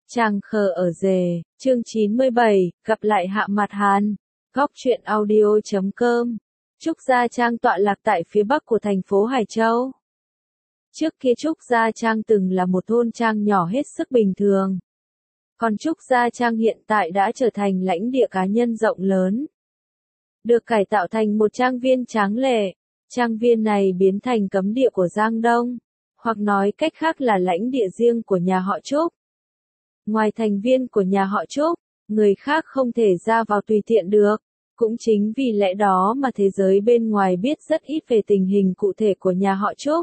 Chàng khờ ở rể, chương 97, gặp lại Hạ Mạt Hàn. Góc truyện audio.com. Trúc Gia Trang tọa lạc tại phía bắc của thành phố Hải Châu. Trước kia Trúc Gia Trang từng là một thôn trang nhỏ hết sức bình thường. Còn Trúc Gia Trang hiện tại đã trở thành lãnh địa cá nhân rộng lớn. Được cải tạo thành một trang viên tráng lệ. Trang viên này biến thành cấm địa của Giang Đông, hoặc nói cách khác là lãnh địa riêng của nhà họ Trúc. Ngoài thành viên của nhà họ Trúc, người khác không thể ra vào tùy tiện được. Cũng chính vì lẽ đó mà thế giới bên ngoài biết rất ít về tình hình cụ thể của nhà họ Trúc.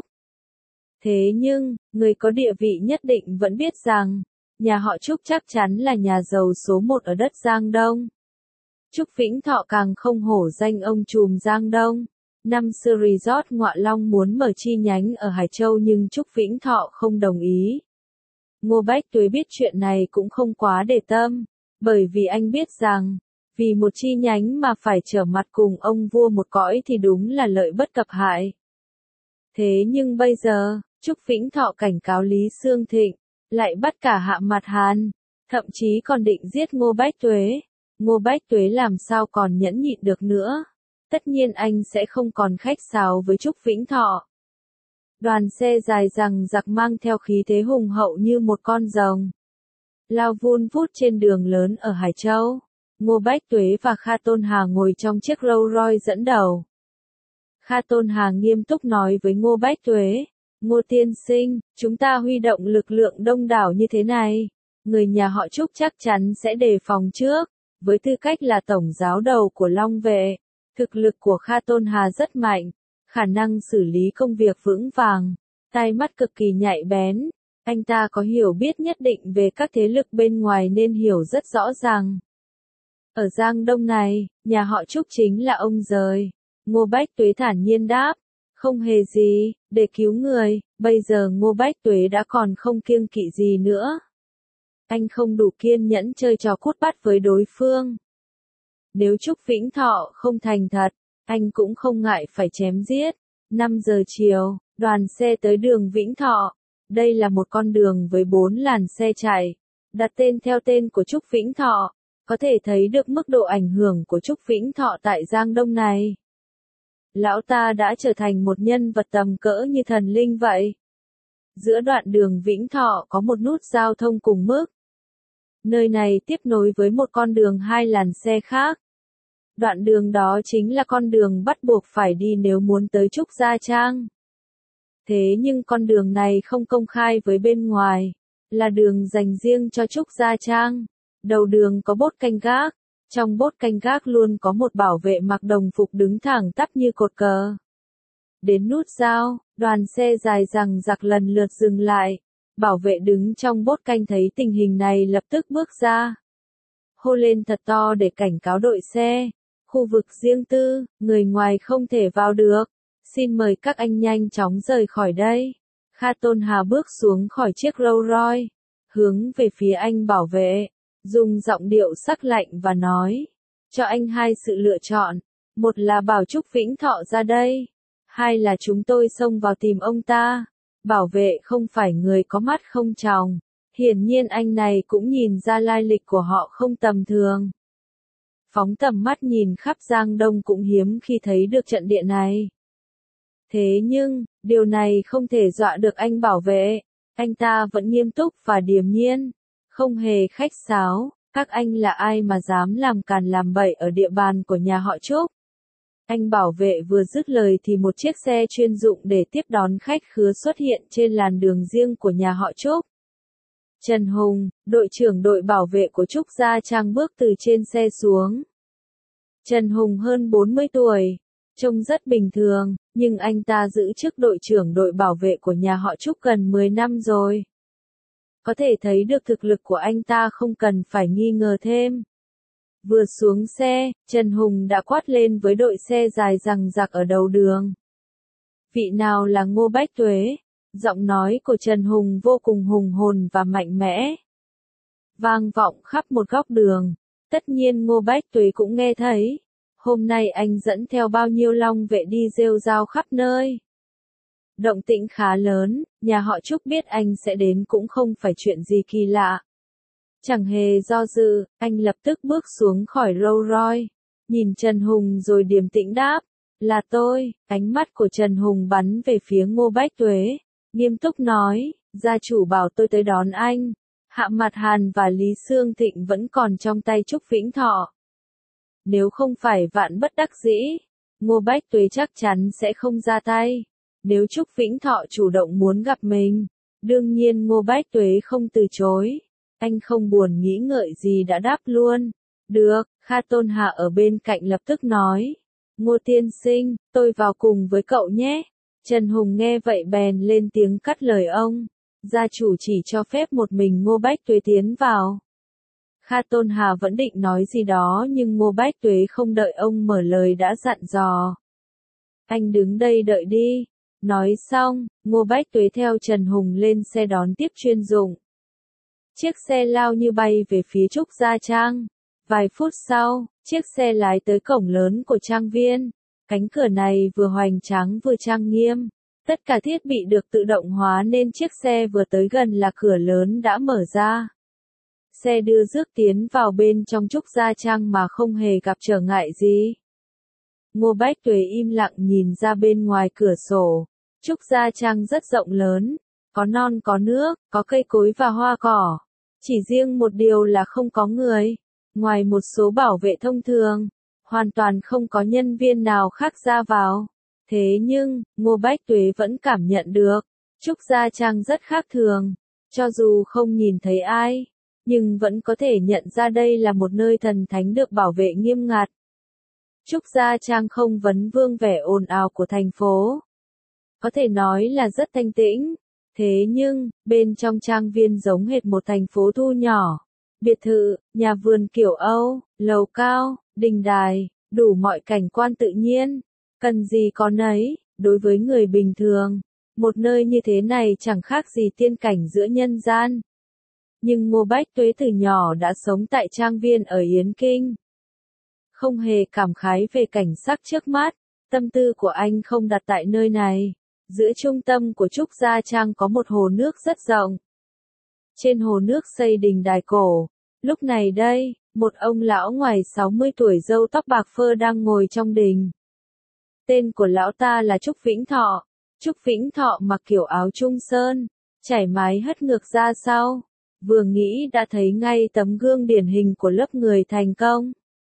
Thế nhưng, người có địa vị nhất định vẫn biết rằng, nhà họ Trúc chắc chắn là nhà giàu số một ở đất Giang Đông. Trúc Vĩnh Thọ càng không hổ danh ông trùm Giang Đông. Năm xưa Resort Ngọa Long muốn mở chi nhánh ở Hải Châu nhưng Trúc Vĩnh Thọ không đồng ý. Ngô Bách Tuế biết chuyện này cũng không quá để tâm, bởi vì anh biết rằng, vì một chi nhánh mà phải trở mặt cùng ông vua một cõi thì đúng là lợi bất cập hại. Thế nhưng bây giờ, Trúc Vĩnh Thọ cảnh cáo Lý Xương Thịnh, lại bắt cả Hạ Mạt Hàn, thậm chí còn định giết Ngô Bách Tuế. Ngô Bách Tuế làm sao còn nhẫn nhịn được nữa. Tất nhiên anh sẽ không còn khách sáo với Trúc Vĩnh Thọ. Đoàn xe dài dằng dặc mang theo khí thế hùng hậu như một con rồng. Lao vun vút trên đường lớn ở Hải Châu. Ngô Bách Tuế và Kha Tôn Hà ngồi trong chiếc Rolls Royce dẫn đầu. Kha Tôn Hà nghiêm túc nói với Ngô Bách Tuế, Ngô tiên sinh, chúng ta huy động lực lượng đông đảo như thế này. Người nhà họ Trúc chắc chắn sẽ đề phòng trước. Với tư cách là tổng giáo đầu của Long Vệ, thực lực của Kha Tôn Hà rất mạnh, khả năng xử lý công việc vững vàng, tai mắt cực kỳ nhạy bén. Anh ta có hiểu biết nhất định về các thế lực bên ngoài nên hiểu rất rõ ràng. Ở Giang Đông này, nhà họ Trúc chính là ông giời. Ngô Bách Tuế thản nhiên đáp, không hề gì, để cứu người, bây giờ Ngô Bách Tuế đã còn không kiêng kỵ gì nữa. Anh không đủ kiên nhẫn chơi trò cút bắt với đối phương. Nếu Trúc Vĩnh Thọ không thành thật, anh cũng không ngại phải chém giết. 5 giờ chiều, đoàn xe tới đường Vĩnh Thọ. Đây là một con đường với 4 làn xe chạy, đặt tên theo tên của Trúc Vĩnh Thọ. Có thể thấy được mức độ ảnh hưởng của Trúc Vĩnh Thọ tại Giang Đông này. Lão ta đã trở thành một nhân vật tầm cỡ như thần linh vậy. Giữa đoạn đường Vĩnh Thọ có một nút giao thông cùng mức. Nơi này tiếp nối với một con đường 2 làn xe khác. Đoạn đường đó chính là con đường bắt buộc phải đi nếu muốn tới Trúc Gia Trang. Thế nhưng con đường này không công khai với bên ngoài, là đường dành riêng cho Trúc Gia Trang. Đầu đường có bốt canh gác, trong bốt canh gác luôn có một bảo vệ mặc đồng phục đứng thẳng tắp như cột cờ. Đến nút giao, đoàn xe dài dằng dặc lần lượt dừng lại. Bảo vệ đứng trong bốt canh thấy tình hình này lập tức bước ra. Hô lên thật to để cảnh cáo đội xe. Khu vực riêng tư, người ngoài không thể vào được. Xin mời các anh nhanh chóng rời khỏi đây. Kha Tôn Hà bước xuống khỏi chiếc Rolls Royce, hướng về phía anh bảo vệ, dùng giọng điệu sắc lạnh và nói, cho anh 2 sự lựa chọn. Một là bảo Trúc Vĩnh Thọ ra đây. 2 là chúng tôi xông vào tìm ông ta. Bảo vệ không phải người có mắt không tròng. Hiển nhiên anh này cũng nhìn ra lai lịch của họ không tầm thường. Phóng tầm mắt nhìn khắp Giang Đông cũng hiếm khi thấy được trận địa này. Thế nhưng, điều này không thể dọa được anh bảo vệ. Anh ta vẫn nghiêm túc và điềm nhiên. Không hề khách sáo. Các anh là ai mà dám làm càn làm bậy ở địa bàn của nhà họ Trúc? Anh bảo vệ vừa dứt lời thì một chiếc xe chuyên dụng để tiếp đón khách khứa xuất hiện trên làn đường riêng của nhà họ Trúc. Trần Hùng, đội trưởng đội bảo vệ của Trúc Gia Trang bước từ trên xe xuống. Trần Hùng hơn 40 tuổi, trông rất bình thường, nhưng anh ta giữ chức đội trưởng đội bảo vệ của nhà họ Trúc gần 10 năm rồi. Có thể thấy được thực lực của anh ta không cần phải nghi ngờ thêm. Vừa xuống xe, Trần Hùng đã quát lên với đội xe dài dằng dặc ở đầu đường. Vị nào là Ngô Bách Tuế? Giọng nói của Trần Hùng vô cùng hùng hồn và mạnh mẽ. Vang vọng khắp một góc đường. Tất nhiên Ngô Bách Tuế cũng nghe thấy. Hôm nay anh dẫn theo bao nhiêu long vệ đi rêu rao khắp nơi. Động tĩnh khá lớn, nhà họ Trúc biết anh sẽ đến cũng không phải chuyện gì kỳ lạ. Chẳng hề do dự, anh lập tức bước xuống khỏi Rolls Royce, nhìn Trần Hùng rồi điềm tĩnh đáp, là tôi. Ánh mắt của Trần Hùng bắn về phía Ngô Bách Tuế, nghiêm túc nói, gia chủ bảo tôi tới đón anh. Hạ Mặt Hàn và Lý Xương Thịnh vẫn còn trong tay Trúc Vĩnh Thọ. Nếu không phải vạn bất đắc dĩ, Ngô Bách Tuế chắc chắn sẽ không ra tay. Nếu Trúc Vĩnh Thọ chủ động muốn gặp mình, đương nhiên Ngô Bách Tuế không từ chối. Anh không buồn nghĩ ngợi gì đã đáp luôn. Được, Kha Tôn Hạ ở bên cạnh lập tức nói. Ngô tiên sinh, tôi vào cùng với cậu nhé. Trần Hùng nghe vậy bèn lên tiếng cắt lời ông. Gia chủ chỉ cho phép một mình Ngô Bách Tuế tiến vào. Kha Tôn Hà vẫn định nói gì đó nhưng Ngô Bách Tuế không đợi ông mở lời đã dặn dò. Anh đứng đây đợi đi. Nói xong, Ngô Bách Tuế theo Trần Hùng lên xe đón tiếp chuyên dụng. Chiếc xe lao như bay về phía Trúc Gia Trang. Vài phút sau, chiếc xe lái tới cổng lớn của trang viên. Cánh cửa này vừa hoành tráng vừa trang nghiêm. Tất cả thiết bị được tự động hóa nên chiếc xe vừa tới gần là cửa lớn đã mở ra. Xe đưa rước tiến vào bên trong Trúc Gia Trang mà không hề gặp trở ngại gì. Ngô Bách Tuế im lặng nhìn ra bên ngoài cửa sổ. Trúc Gia Trang rất rộng lớn, có non có nước, có cây cối và hoa cỏ. Chỉ riêng một điều là không có người. Ngoài một số bảo vệ thông thường, hoàn toàn không có nhân viên nào khác ra vào. Thế nhưng, Ngô Bách Tuế vẫn cảm nhận được, Trúc Gia Trang rất khác thường. Cho dù không nhìn thấy ai, nhưng vẫn có thể nhận ra đây là một nơi thần thánh được bảo vệ nghiêm ngặt. Trúc Gia Trang không vấn vương vẻ ồn ào của thành phố. Có thể nói là rất thanh tĩnh. Thế nhưng, bên trong trang viên giống hệt một thành phố thu nhỏ. Biệt thự, nhà vườn kiểu Âu, lầu cao, đình đài, đủ mọi cảnh quan tự nhiên. Cần gì có nấy, đối với người bình thường. Một nơi như thế này chẳng khác gì tiên cảnh giữa nhân gian. Nhưng Ngô Bách Tuế từ nhỏ đã sống tại trang viên ở Yến Kinh. Không hề cảm khái về cảnh sắc trước mắt, tâm tư của anh không đặt tại nơi này. Giữa trung tâm của Trúc Gia Trang có một hồ nước rất rộng. Trên hồ nước xây đình đài cổ. Lúc này đây, một ông lão ngoài 60 tuổi râu tóc bạc phơ đang ngồi trong đình. Tên của lão ta là Trúc Vĩnh Thọ. Trúc Vĩnh Thọ mặc kiểu áo trung sơn, chải mái hất ngược ra sau. Vừa nghĩ đã thấy ngay tấm gương điển hình của lớp người thành công.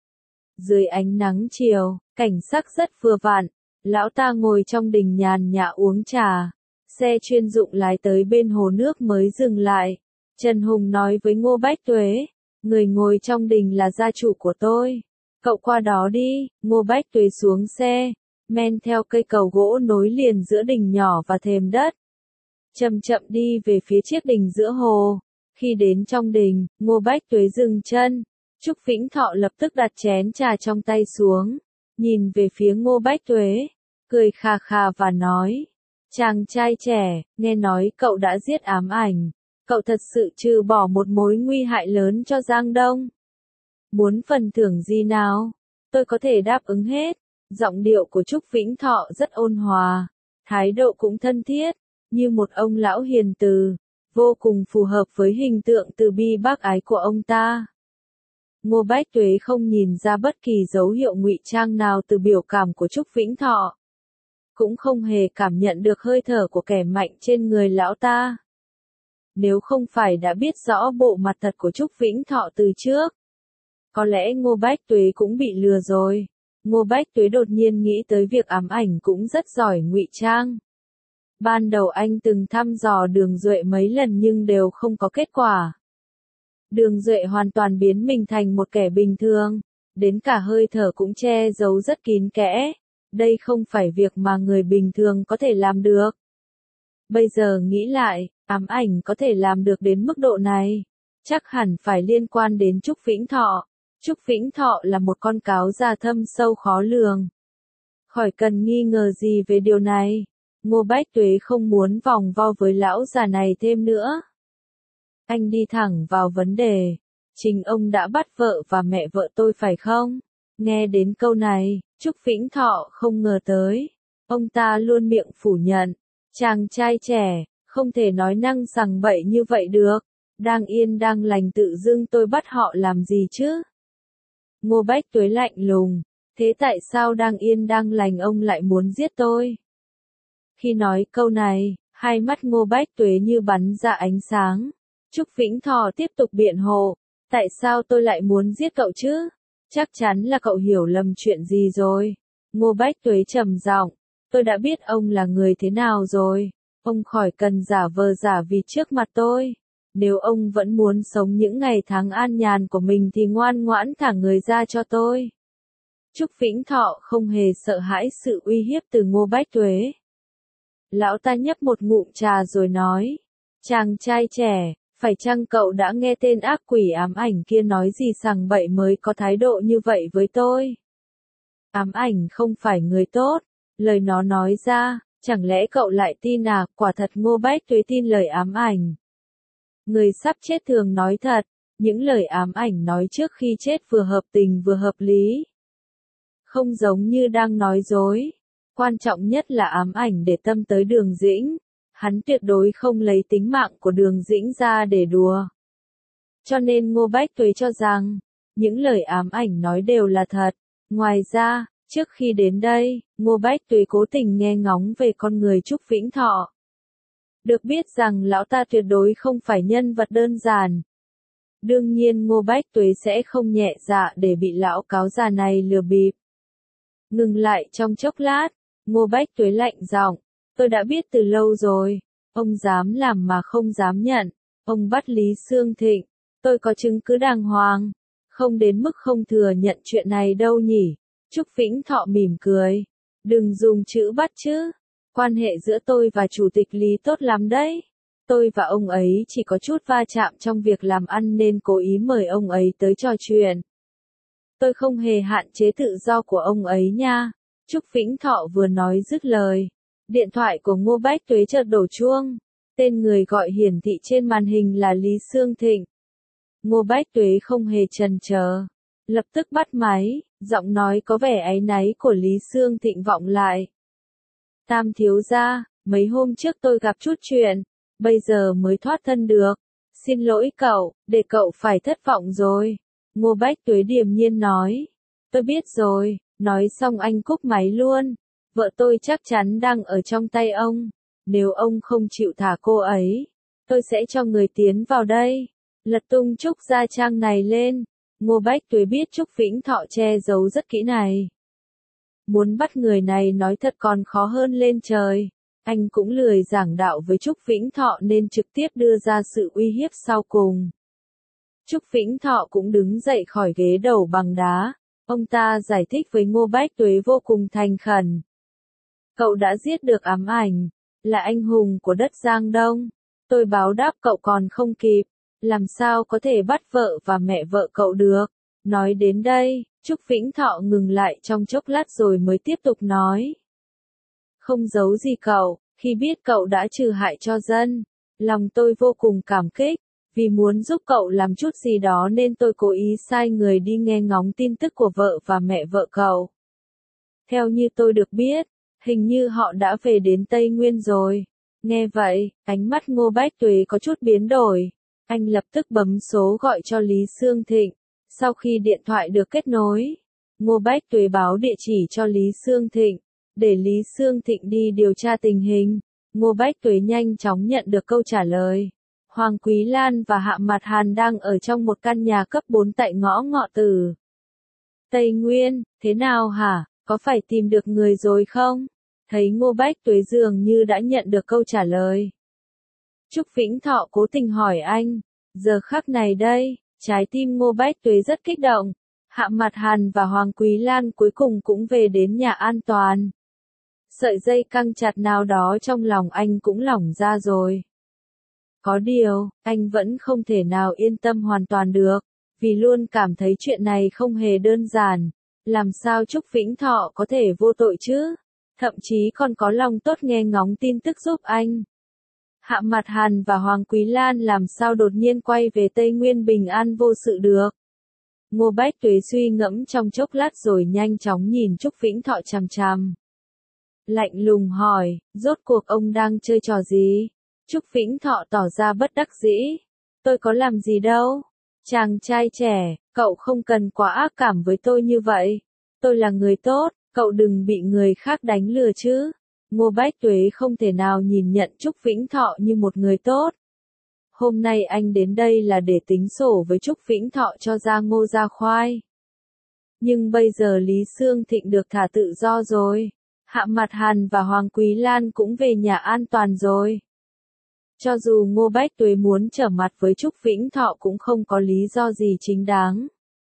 Dưới ánh nắng chiều, cảnh sắc rất vừa vặn. Lão ta ngồi trong đình nhàn nhã uống trà. Xe chuyên dụng lái tới bên hồ nước mới dừng lại. Trần Hùng nói với Ngô Bách Tuế, người ngồi trong đình là gia chủ của tôi. Cậu qua đó đi. Ngô Bách Tuế xuống xe, men theo cây cầu gỗ nối liền giữa đình nhỏ và thềm đất. Chậm chậm đi về phía chiếc đình giữa hồ. Khi đến trong đình, Ngô Bách Tuế dừng chân. Trúc Vĩnh Thọ lập tức đặt chén trà trong tay xuống, nhìn về phía Ngô Bách Tuế, cười khà khà và nói, chàng trai trẻ, nghe nói cậu đã giết ám ảnh, cậu thật sự trừ bỏ một mối nguy hại lớn cho Giang Đông. Muốn phần thưởng gì nào? Tôi có thể đáp ứng hết. Giọng điệu của Trúc Vĩnh Thọ rất ôn hòa, thái độ cũng thân thiết, như một ông lão hiền từ, vô cùng phù hợp với hình tượng từ bi bác ái của ông ta. Ngô Bách Tuế không nhìn ra bất kỳ dấu hiệu ngụy trang nào từ biểu cảm của Trúc Vĩnh Thọ. Cũng không hề cảm nhận được hơi thở của kẻ mạnh trên người lão ta. Nếu không phải đã biết rõ bộ mặt thật của Trúc Vĩnh Thọ từ trước, có lẽ Ngô Bách Tuế cũng bị lừa rồi. Ngô Bách Tuế đột nhiên nghĩ tới việc ám ảnh cũng rất giỏi ngụy trang. Ban đầu anh từng thăm dò Đường Duệ mấy lần nhưng đều không có kết quả. Đường Duệ hoàn toàn biến mình thành một kẻ bình thường, đến cả hơi thở cũng che giấu rất kín kẽ. Đây không phải việc mà người bình thường có thể làm được. Bây giờ nghĩ lại, ám ảnh có thể làm được đến mức độ này, chắc hẳn phải liên quan đến Trúc Vĩnh Thọ. Trúc Vĩnh Thọ là một con cáo già thâm sâu khó lường. Khỏi cần nghi ngờ gì về điều này. Ngô Bách Tuế không muốn vòng vo với lão già này thêm nữa. Anh đi thẳng vào vấn đề. Chính ông đã bắt vợ và mẹ vợ tôi phải không? Nghe đến câu này, Trúc Vĩnh Thọ không ngờ tới. Ông ta luôn miệng phủ nhận. Chàng trai trẻ, không thể nói năng sằng bậy như vậy được. Đang yên đang lành tự dưng tôi bắt họ làm gì chứ? Ngô Bách Tuế lạnh lùng, thế tại sao đang yên đang lành ông lại muốn giết tôi? Khi nói câu này, hai mắt Ngô Bách Tuế như bắn ra ánh sáng. Trúc Vĩnh Thọ tiếp tục biện hộ, tại sao tôi lại muốn giết cậu chứ? Chắc chắn là cậu hiểu lầm chuyện gì rồi. Ngô Bách Tuế trầm giọng, tôi đã biết ông là người thế nào rồi. Ông khỏi cần giả vờ giả vịt trước mặt tôi. Nếu ông vẫn muốn sống những ngày tháng an nhàn của mình thì ngoan ngoãn thả người ra cho tôi. Trúc Vĩnh Thọ không hề sợ hãi sự uy hiếp từ Ngô Bách Tuế. Lão ta nhấp một ngụm trà rồi nói, chàng trai trẻ, phải chăng cậu đã nghe tên ác quỷ ám ảnh kia nói gì sằng bậy mới có thái độ như vậy với tôi? Ám ảnh không phải người tốt, lời nó nói ra, chẳng lẽ cậu lại tin à? Quả thật Ngô Bách Tuế tin lời ám ảnh. Người sắp chết thường nói thật, những lời ám ảnh nói trước khi chết vừa hợp tình vừa hợp lý. Không giống như đang nói dối. Quan trọng nhất là ám ảnh để tâm tới Đường Dĩnh. Hắn tuyệt đối không lấy tính mạng của Đường Dĩnh ra để đùa. Cho nên Ngô Bách Tuế cho rằng, những lời ám ảnh nói đều là thật. Ngoài ra, trước khi đến đây, Ngô Bách Tuế cố tình nghe ngóng về con người Trúc Vĩnh Thọ. Được biết rằng lão ta tuyệt đối không phải nhân vật đơn giản. Đương nhiên Ngô Bách Tuế sẽ không nhẹ dạ để bị lão cáo già này lừa bịp. Ngừng lại trong chốc lát, Ngô Bách Tuế lạnh giọng, tôi đã biết từ lâu rồi, ông dám làm mà không dám nhận, ông bắt Lý Xương Thịnh, tôi có chứng cứ đàng hoàng, không đến mức không thừa nhận chuyện này đâu nhỉ. Trúc Vĩnh Thọ mỉm cười, đừng dùng chữ bắt chứ, quan hệ giữa tôi và Chủ tịch Lý tốt lắm đấy. Tôi và ông ấy chỉ có chút va chạm trong việc làm ăn nên cố ý mời ông ấy tới trò chuyện. Tôi không hề hạn chế tự do của ông ấy nha. Trúc Vĩnh Thọ vừa nói dứt lời. Điện thoại của Ngô Bách Tuế chợt đổ chuông. Tên người gọi hiển thị trên màn hình là Lý Xương Thịnh. Ngô Bách Tuế không hề chần chờ. Lập tức bắt máy, giọng nói có vẻ áy náy của Lý Xương Thịnh vọng lại. Tam thiếu gia, mấy hôm trước tôi gặp chút chuyện. Bây giờ mới thoát thân được. Xin lỗi cậu, để cậu phải thất vọng rồi. Ngô Bách Tuế điềm nhiên nói. Tôi biết rồi, nói xong anh cúp máy luôn. Vợ tôi chắc chắn đang ở trong tay ông. Nếu ông không chịu thả cô ấy, tôi sẽ cho người tiến vào đây. Lật tung Trúc Gia Trang này lên. Ngô Bách Tuế biết Trúc Vĩnh Thọ che giấu rất kỹ này. Muốn bắt người này nói thật còn khó hơn lên trời. Anh cũng lười giảng đạo với Trúc Vĩnh Thọ nên trực tiếp đưa ra sự uy hiếp sau cùng. Trúc Vĩnh Thọ cũng đứng dậy khỏi ghế đầu bằng đá. Ông ta giải thích với Ngô Bách Tuế vô cùng thành khẩn. Cậu đã giết được ám ảnh, là anh hùng của đất Giang Đông. Tôi báo đáp cậu còn không kịp, làm sao có thể bắt vợ và mẹ vợ cậu được. Nói đến đây, Trúc Vĩnh Thọ ngừng lại trong chốc lát rồi mới tiếp tục nói. Không giấu gì cậu, khi biết cậu đã trừ hại cho dân, lòng tôi vô cùng cảm kích. Vì muốn giúp cậu làm chút gì đó nên tôi cố ý sai người đi nghe ngóng tin tức của vợ và mẹ vợ cậu. Theo như tôi được biết, hình như họ đã về đến Tây Nguyên rồi. Nghe vậy, ánh mắt Ngô Bách Tuế có chút biến đổi. Anh lập tức bấm số gọi cho Lý Xương Thịnh. Sau khi điện thoại được kết nối, Ngô Bách Tuế báo địa chỉ cho Lý Xương Thịnh, để Lý Xương Thịnh đi điều tra tình hình. Ngô Bách Tuế nhanh chóng nhận được câu trả lời. Hoàng Quý Lan và Hạ Mạt Hàn đang ở trong một căn nhà cấp 4 tại ngõ Ngọ Tử. Tây Nguyên, thế nào hả? Có phải tìm được người rồi không? Thấy Ngô Bách Tuế dường như đã nhận được câu trả lời. Trúc Vĩnh Thọ cố tình hỏi anh. Giờ khắc này đây, trái tim Ngô Bách Tuế rất kích động. Hạ Mạt Hàn và Hoàng Quý Lan cuối cùng cũng về đến nhà an toàn. Sợi dây căng chặt nào đó trong lòng anh cũng lỏng ra rồi. Có điều, anh vẫn không thể nào yên tâm hoàn toàn được, vì luôn cảm thấy chuyện này không hề đơn giản. Làm sao Trúc Vĩnh Thọ có thể vô tội chứ? Thậm chí còn có lòng tốt nghe ngóng tin tức giúp anh. Hạ Mạt Hàn và Hoàng Quý Lan làm sao đột nhiên quay về Tây Nguyên bình an vô sự được? Ngô Bách Tuế suy ngẫm trong chốc lát rồi nhanh chóng nhìn Trúc Vĩnh Thọ chằm chằm. Lạnh lùng hỏi, rốt cuộc ông đang chơi trò gì? Trúc Vĩnh Thọ tỏ ra bất đắc dĩ. Tôi có làm gì đâu. Chàng trai trẻ, cậu không cần quá ác cảm với tôi như vậy. Tôi là người tốt, cậu đừng bị người khác đánh lừa chứ. Ngô Bách Tuế không thể nào nhìn nhận Trúc Vĩnh Thọ như một người tốt. Hôm nay anh đến đây là để tính sổ với Trúc Vĩnh Thọ cho ra Ngô ra khoai. Nhưng bây giờ Lý Xương Thịnh được thả tự do rồi. Hạ Mặt Hàn và Hoàng Quý Lan cũng về nhà an toàn rồi. Cho dù Ngô Bách Tuế muốn trở mặt với Trúc Vĩnh Thọ cũng không có lý do gì chính đáng.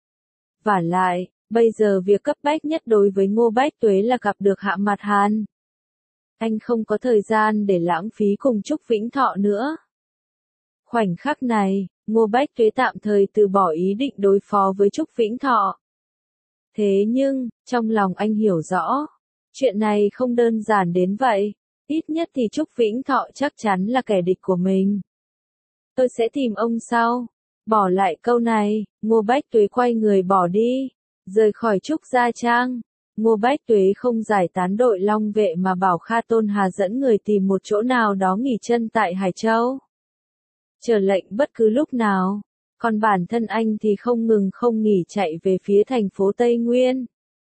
Vả lại, bây giờ việc cấp bách nhất đối với Ngô Bách Tuế là gặp được Hạ Mặt Hàn. Anh không có thời gian để lãng phí cùng Trúc Vĩnh Thọ nữa. Khoảnh khắc này, Ngô Bách Tuế tạm thời từ bỏ ý định đối phó với Trúc Vĩnh Thọ. Thế nhưng, trong lòng anh hiểu rõ, chuyện này không đơn giản đến vậy. Ít nhất thì Trúc Vĩnh Thọ chắc chắn là kẻ địch của mình. Tôi sẽ tìm ông sau. Bỏ lại câu này, Ngô Bách Tuế quay người bỏ đi, rời khỏi Trúc Gia Trang. Ngô Bách Tuế không giải tán đội Long Vệ mà bảo Kha Tôn Hà dẫn người tìm một chỗ nào đó nghỉ chân tại Hải Châu. Chờ lệnh bất cứ lúc nào. Còn bản thân anh thì không ngừng không nghỉ chạy về phía thành phố Tây Nguyên.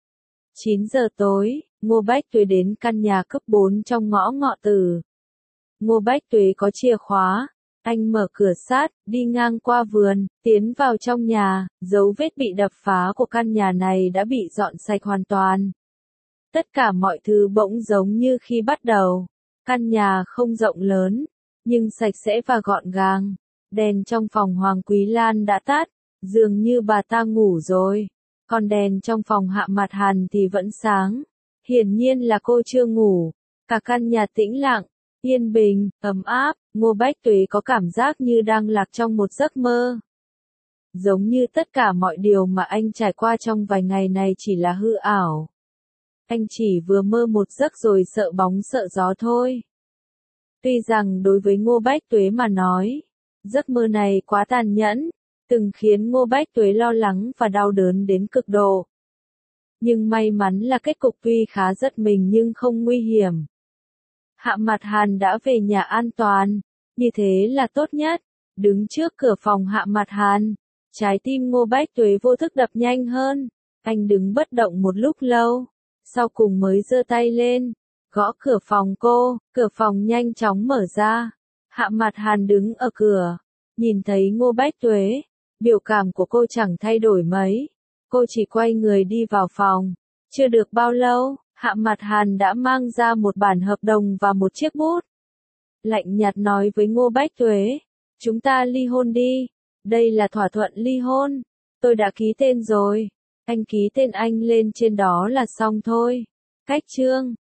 9 giờ tối, Ngô Bách Tuế đến căn nhà cấp 4 trong ngõ Ngọ Tử. Ngô Bách Tuế có chìa khóa. Anh mở cửa sát, đi ngang qua vườn, tiến vào trong nhà, dấu vết bị đập phá của căn nhà này đã bị dọn sạch hoàn toàn. Tất cả mọi thứ bỗng giống như khi bắt đầu. Căn nhà không rộng lớn, nhưng sạch sẽ và gọn gàng. Đèn trong phòng Hoàng Quý Lan đã tắt, dường như bà ta ngủ rồi. Còn đèn trong phòng Hạ Mặt Hàn thì vẫn sáng. Hiển nhiên là cô chưa ngủ. Cả căn nhà tĩnh lặng, yên bình, ấm áp. Ngô Bách Tuế có cảm giác như đang lạc trong một giấc mơ. Giống như tất cả mọi điều mà anh trải qua trong vài ngày này chỉ là hư ảo. Anh chỉ vừa mơ một giấc rồi sợ bóng sợ gió thôi. Tuy rằng đối với Ngô Bách Tuế mà nói, giấc mơ này quá tàn nhẫn, từng khiến Ngô Bách Tuế lo lắng và đau đớn đến cực độ. Nhưng may mắn là kết cục tuy khá giật mình nhưng không nguy hiểm. Hạ Mặt Hàn đã về nhà an toàn, như thế là tốt nhất. Đứng trước cửa phòng Hạ Mặt Hàn, trái tim Ngô Bách Tuế vô thức đập nhanh hơn. Anh đứng bất động một lúc lâu, sau cùng mới giơ tay lên, gõ cửa phòng cô, cửa phòng nhanh chóng mở ra. Hạ Mặt Hàn đứng ở cửa, nhìn thấy Ngô Bách Tuế, biểu cảm của cô chẳng thay đổi mấy. Cô chỉ quay người đi vào phòng. Chưa được bao lâu, Hạ Mặt Hàn đã mang ra một bản hợp đồng và một chiếc bút. Lạnh nhạt nói với Ngô Bách Tuế, chúng ta ly hôn đi. Đây là thỏa thuận ly hôn. Tôi đã ký tên rồi. Anh ký tên anh lên trên đó là xong thôi. Cách chương